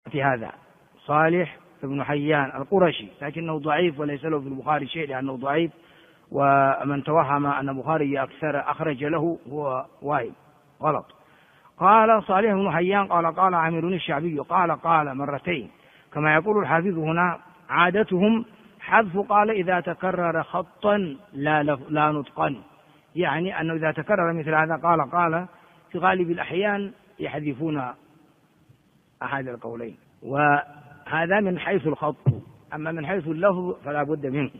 في هذا صالح بن حيان القرشي، لكنه ضعيف وليس له في البخاري شيء لأنه ضعيف، ومن توهم أن البخاري أكثر أخرج له هو واهم غلط. قال صالح بن حيان قال عامر الشعبي قال مرتين، كما يقول الحافظ هنا عادتهم حذف قال إذا تكرر خطا لا نطقا، يعني أنه إذا تكرر مثل هذا قال في غالب الأحيان يحذفون أحد القولين، وهذا من حيث الخط. أما من حيث اللفظ فلا بد منه،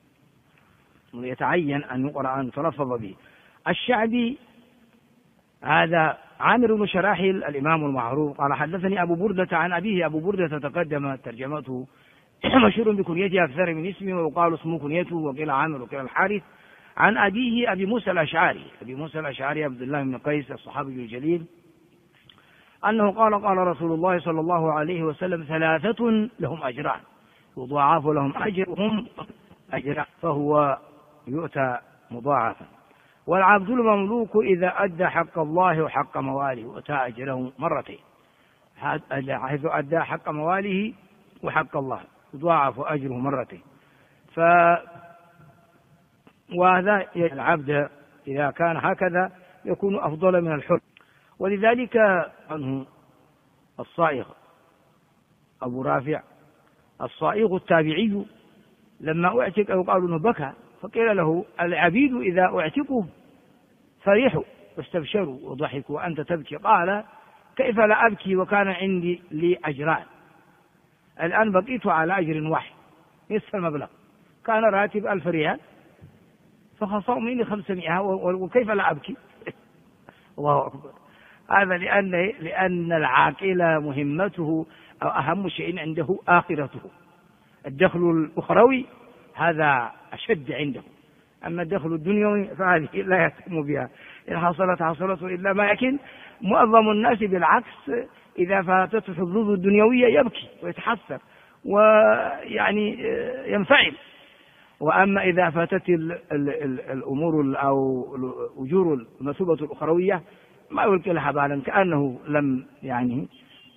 يتعين أن يقرأ أن تلفظ به. الشعبي هذا عامر بن شراحيل الإمام المعروف قال حدثني أبو بردة عن أبيه. أبو بردة تقدم ترجمته، مشهور بكنيته أكثر من اسمه، ويقال اسمه كنيته، وقيل عامر وقيل الحارث. عن أبيه أبي موسى الأشعري عبد الله بن قيس الصحابي الجليل أنه قال رسول الله صلى الله عليه وسلم 3 لهم أجران يضاعف لهم أجرهم أجران، فهو يؤتى مضاعفا. والعبد المملوك إذا أدى حق الله وحق مواله يؤتى أجره مرتين، حيث أدى حق مواله وحق الله يضاعف أجره مرتين. وهذا العبد إذا كان هكذا يكون أفضل من الحر. ولذلك عنه الصائغ أبو رافع الصائغ التابعي لما أعتق أو قالوا أنه بكى، فقيل له العبيد إذا أعتقوا فرحوا واستبشروا وضحكوا وأنت تبكي، قال كيف لا أبكي وكان عندي لي أجران، الآن بقيت على أجر واحد نصف المبلغ، كان راتب 1000 ريال فخصوا مني 500 وكيف لا أبكي. الله أكبر. هذا لأن العاقل مهمته أو أهم شيء عنده آخرته، الدخل الأخروي هذا أشد عنده، أما الدخل الدنيوي فهذه لا يهتم بها، إن حصلت إلا ما. لكن معظم الناس بالعكس إذا فاتته الحظوظ الدنيوية يبكي ويتحسر ويعني ينفعل، وأما إذا فاتت الأمور أو أجور المثوبة الأخروية ما يلقي لها بالا، كأنه لم يعني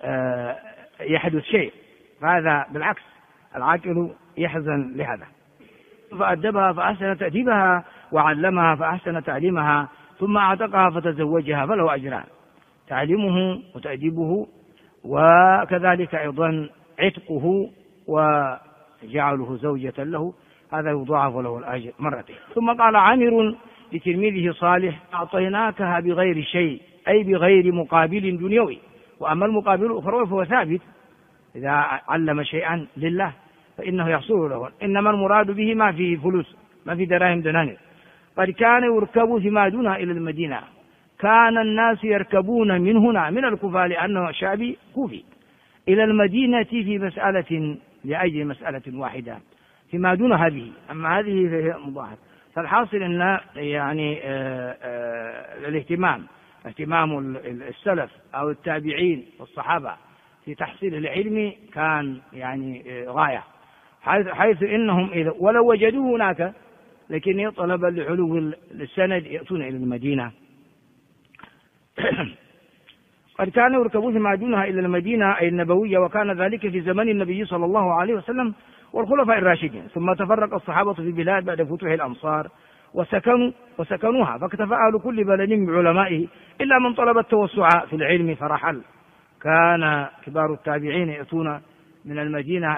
يحدث شيء. فهذا بالعكس العاقل يحزن لهذا. فأدبها فأحسن تأديبها، وعلمها فأحسن تعليمها، ثم أعتقها فتزوجها فله أجران، تعليمه وتأديبه، وكذلك أيضا عتقه وجعله زوجة له، هذا يضاعف له الأجر مرتين. ثم قال عامر لتلميذه صالح أعطيناكها بغير شيء، أي بغير مقابل دنيوي، وأما المقابل الأخروي فهو ثابت، إذا علم شيئا لله فإنه يحصل له، إنما المراد به ما فيه فلوس، ما في دراهم دنانير. قد كان يركب فيما دونها إلى المدينة، كان الناس يركبون من هنا من الكوفة لأنه شعبي كوفي إلى المدينة في مسألة لأجل مسألة واحدة فيما دون هذه، أما هذه فهي مضاعف. فالحاصل أن يعني اهتمام السلف أو التابعين والصحابة في تحصيل العلم كان يعني غاية، حيث إنهم إذا ولو وجدوه هناك لكن طلبا لعلو السند يأتون إلى المدينة. قد كان يركبون فيما دونها إلى المدينة أي النبوية، وكان ذلك في زمن النبي صلى الله عليه وسلم والخلفاء الراشدين. ثم تفرق الصحابة في البلاد بعد فتوح الأمصار وسكنوها، فاكتفى أهل كل بلد بعلمائه إلا من طلب التوسع في العلم فرحل. كان كبار التابعين يأتون من المدينة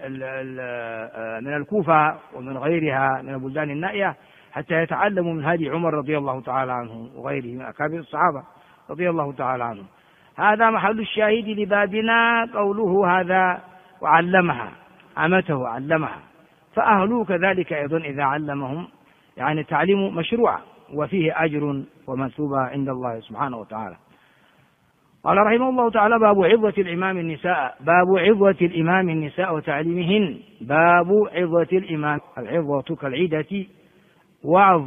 من الكوفة ومن غيرها من البلدان النائية حتى يتعلموا من هدي عمر رضي الله تعالى عنه وغيره من أكابر الصحابة رضي الله تعالى عنهم. هذا محل الشاهد لبابنا، قوله هذا وعلمها أمته علمها، فأهلوا كذلك أيضا إذا علمهم، يعني التعليم مشروع وفيه أجر ومثوبة عند الله سبحانه وتعالى. قال رحمه الله تعالى باب عظة الإمام النساء، باب عظة الإمام النساء وتعليمهن. باب عظة الإمام، العظة كالعدة وعظ.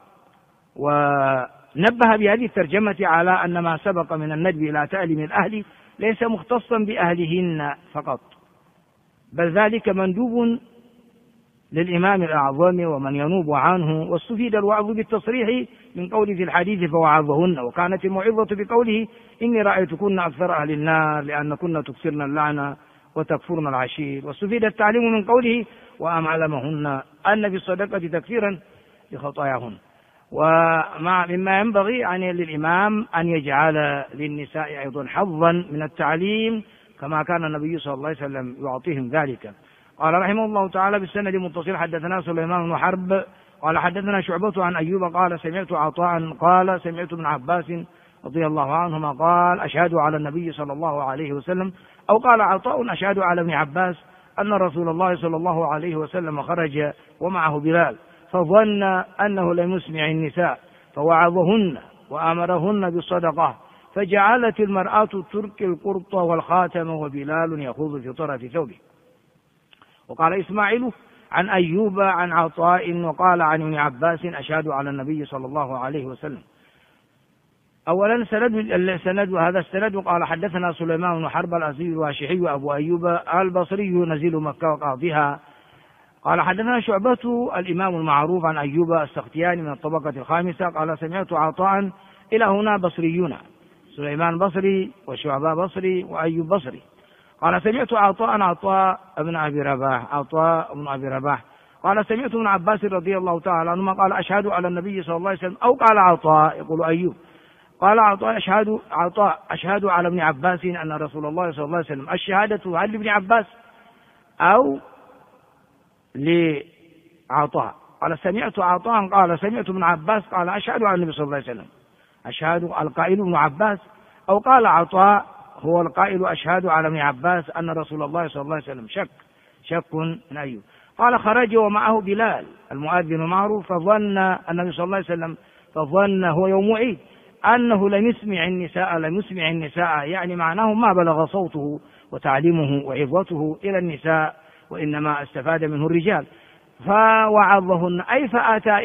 ونبه بهذه الترجمة على أن ما سبق من الندب إلى تعليم الأهل ليس مختصا بأهلهن فقط، بل ذلك مندوب للإمام الأعظم ومن ينوب عنه. واستفيد الوعظ بالتصريح من قوله في الحديث فوعظهن، وكانت الموعظة بقوله إني رأيتكن أكثر أهل النار لأنكن تكثرن اللعنة وتكفرن العشير. واستفيد التعليم من قوله وأعلمهن أن في الصدقة تكثيرا لخطاياهن. ومما ينبغي يعني للإمام أن يجعل للنساء أيضا حظا من التعليم كما كان النبي صلى الله عليه وسلم يعطيهم ذلك. قال رحمه الله تعالى بالسند المتصل حدثنا سليمان بن حرب قال حدثنا شعبة عن أيوب قال سمعت عطاء قال سمعت ابن عباس رضي الله عنهما قال أشهد على النبي صلى الله عليه وسلم، أو قال عطاء أشهد على ابن عباس أن رسول الله صلى الله عليه وسلم خرج ومعه بلال فظن أنه لم يسمع النساء فوعظهن وأمرهن بالصدقة، فجعلت المرأة تركي القرط والخاتم وبلال يخوض في طرف ثوبه. وقال إسماعيل عن أيوب عن عطاء وقال عن ابن عباس أشهد على النبي صلى الله عليه وسلم. أولا سند هذا السند قال حدثنا سليمان بن حرب الأزدي الواشحي أبو أيوب البصري نزيل مكة وقاضيها قال حدثنا شعبة الإمام المعروف عن أيوب السختياني من الطبقة الخامسة قال سمعت عطاء. إلى هنا بصريون، سليمان بصري وشعبة بصري وأيوب بصري. قال سمعت عطاء بن أبي رباح قال سمعت ابن عباس رضي الله تعالى عنهما قال أشهد على النبي صلى الله عليه وسلم، أو قال عطاء يقول أيوب قال عطاء أشهد على ابن عباس أن رسول الله صلى الله عليه وسلم. الشهادة هل لابن عباس أو لعطاء؟ قال سمعت عطاء قال سمعت ابن عباس قال أشهد على النبي صلى الله عليه وسلم. أشهد القائل ابن عباس، أو قال عطاء هو القائل أشهد على ابن عباس أن رسول الله صلى الله عليه وسلم. شك من أيوب. قال خرج ومعه بلال المؤذن معروف فظن النبي صلى الله عليه وسلم فظن هو يوم عيد أنه لم يسمع النساء يعني معناه ما بلغ صوته وتعليمه وعظته إلى النساء وإنما استفاد منه الرجال، فوعظهن أي فأتى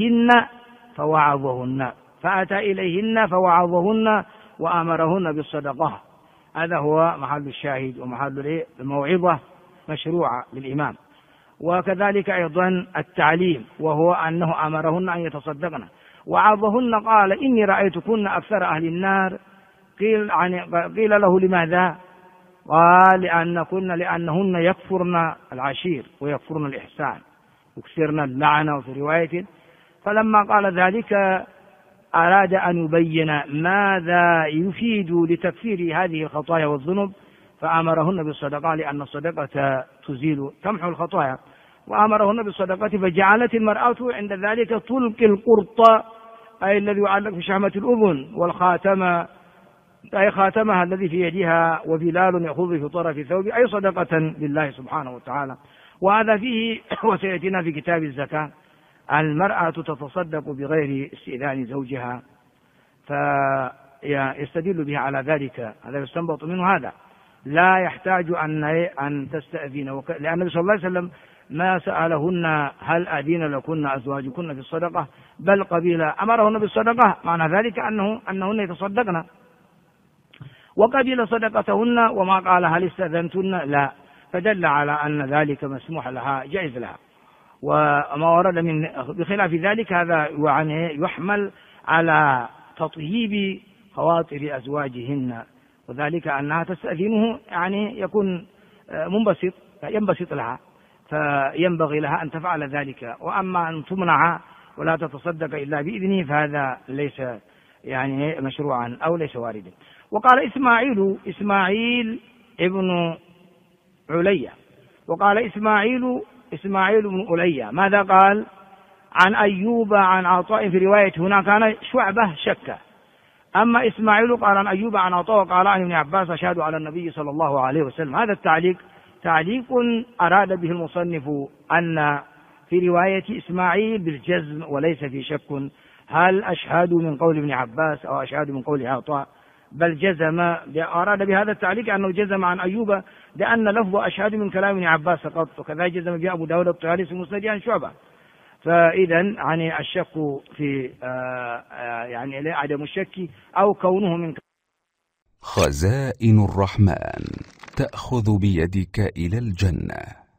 إليهن فوعظهن وأمرهن بالصدقة. هذا هو محل الشاهد ومحل الموعظة مشروعة للإمام. وكذلك أيضا التعليم وهو أنه أمرهن أن يتصدقن. وعظهن قال إني رأيتكن أكثر أهل النار. قيل له لماذا؟ قال لأنهن يكفرن العشير ويكفرن الإحسان يكثرن اللعنة. وفي رواية فلما قال ذلك أراد أن يبين ماذا يفيد لتكفير هذه الخطايا والذنوب، فأمرهن بالصدقة لأن الصدقة تمحو الخطايا، وأمرهن بالصدقة فجعلت المرأة عند ذلك تلقي القرط أي الذي يعلق في شحمة الأذن، والخاتم أي خاتمها الذي في يدها، وبلال يخوض في طرف ثوبه أي صدقة لله سبحانه وتعالى. وهذا فيه وسيأتينا في كتاب الزكاة المرأة تتصدق بغير استئذان زوجها، فيستدل به على ذلك. هذا يستنبط منه هذا لا يحتاج أن تستأذن، لأن النبي صلى الله عليه وسلم ما سألهن هل أذن لكن أزواجكن في الصدقة، بل قبيل أمرهن بالصدقة، معنى ذلك أنهن يتصدقن، وقبيل صدقتهن وما قال هل استأذنتن لا، فدل على أن ذلك مسموح لها جائز لها. وما ورد بخلاف ذلك هذا يحمل على تطييب خواطر أزواجهن، وذلك أنها تستأذنه يعني يكون ينبسط لها، فينبغي لها أن تفعل ذلك. وأما أن تمنع ولا تتصدق إلا بإذنه فهذا ليس يعني مشروعا أو ليس واردا. وقال إسماعيل ابن عليا، وقال إسماعيل بن عليا ماذا قال؟ عن أيوب عن عطاء. في رواية هنا كان شعبة شك، أما إسماعيل قال عن أيوب عن عطاء وقال عن ابن عباس أشهد على النبي صلى الله عليه وسلم. هذا تعليق أراد به المصنف أن في رواية إسماعيل بالجزم وليس في شك هل أشهد من قول ابن عباس أو أشهد من قول عطاء، بل جزم. أراد بهذا التعليق أنه جزم عن أيوب لأن لفظ أشهد من كلام ابن عباس فقط، وكذا جزم به أبو داود الطيالسي المسند عن شعبة. فإذا يعني الشك في يعني عدم الشك أو كونه من خزائن الرحمن تأخذ بيدك إلى الجنة.